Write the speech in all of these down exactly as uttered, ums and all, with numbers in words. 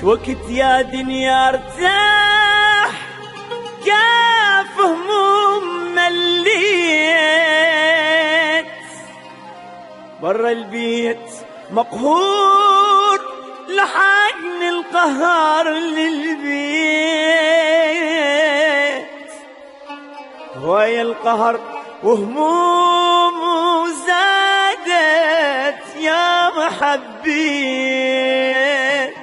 شو وقت يا دنيا ارتاح كاف هموم مليت برا البيت مقهور لحقني القهر للبيت هواي القهر وهموم زادت يا محبيت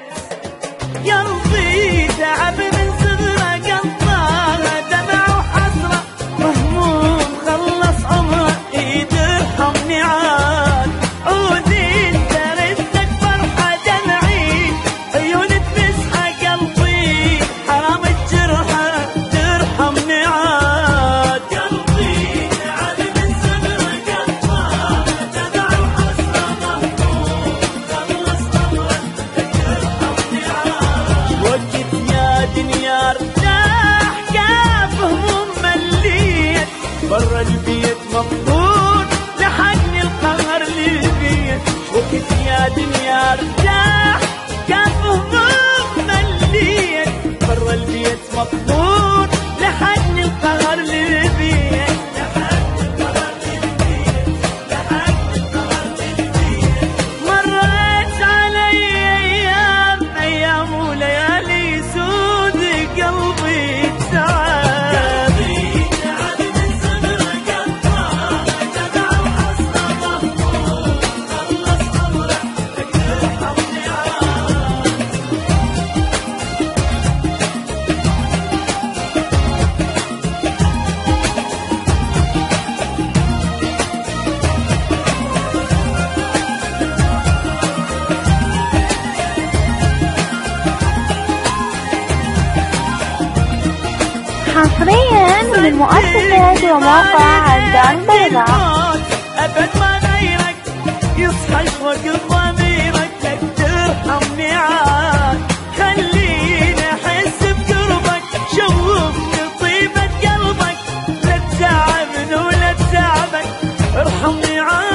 قلبي تعب من صغره قلبه دمع وحسره مهموم خلص عمره ايد ارحمني عاد عودي انت ردك فرحه دمعي عيون تمسحه قلبي حرام الجرحه ترحمني عاد قلبي تعب من صغره قلبه دمع وحسره مهموم خلص عمره ترحمني عاد وقت يا دنيا ارتاح كاف هموم مليت برا البيت مقهور لحقني القهر للبيت وقت يا دنيا ارتاح كاف هموم مليت برا البيت مقهور لحقني القهر للبيت لحقني القهر للبيت لحقني القهر للبيت مرت علي ايام ايام وليالي سود قلبي تعب تعب من صغره قلبه دمع وحسره مهموم خلص عمره ترحمني عاد حصريا من مؤسسات وموقع الدار البيضاء. أبد ما غيرك يصحى شوق ضميرك لك ترحمني عاد خليني أحس بقربك شوفني طيبة قلبك لا تتعبني ولا تتعبك ارحمني عاد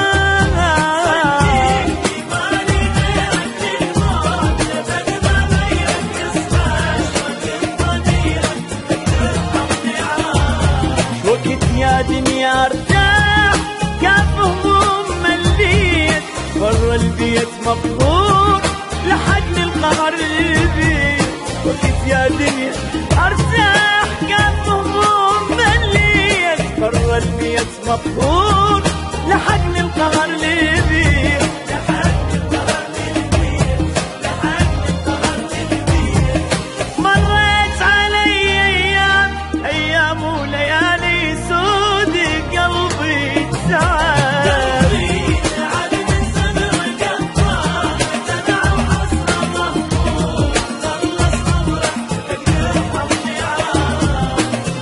يا دنيا ارتاح كاف هموم مليت برا البيت مقهور لحقني القهر للبيت وقت يا دنيا ارتاح كاف هموم مليت برا البيت مقهور لحقني القهر للبيت لحقني القهر للبيت لحقني القهر للبيت مرت علي ايام ايام وليالي سود قلبي تعب تعب من صغره قلبه دمع وحسره مهموم خلص عمره ترحمني عاد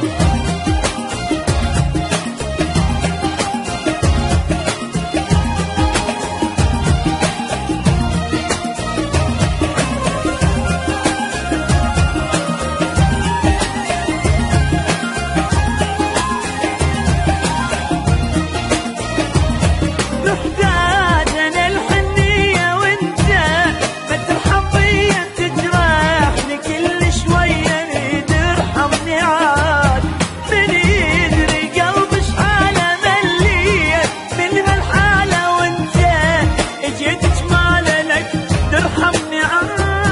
محتاج انا الحنيه وانت ما ترحم بيا تجرحني كل شويه نريد ارحمني عاد من يدري قلبي شحاله مليت من هالحاله وانت اجيت جماله لك ترحمني عاد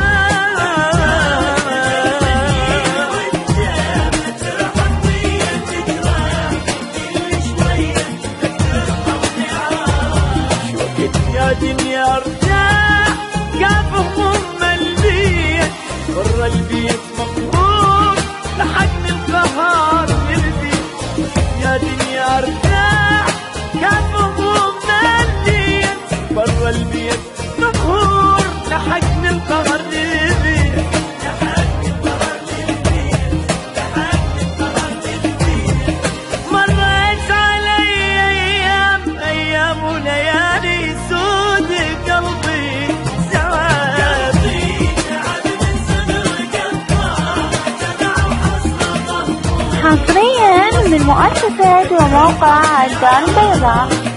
يا دنيا ارتاح كاف هموم مليت برا البيت مقهور لحقني القهر للبيت يا دنيا ارتاح كاف هموم مليت برا البيت مقهور لحقني القهر للبيت لحقني القهر للبيت لحقني القهر للبيت مرت علي ايام ايام وليالي سود قلبي تعب تعب من صغره قلبه دمع وحسره مهموم حصريا من مؤسسات وموقع الدار البيضاء.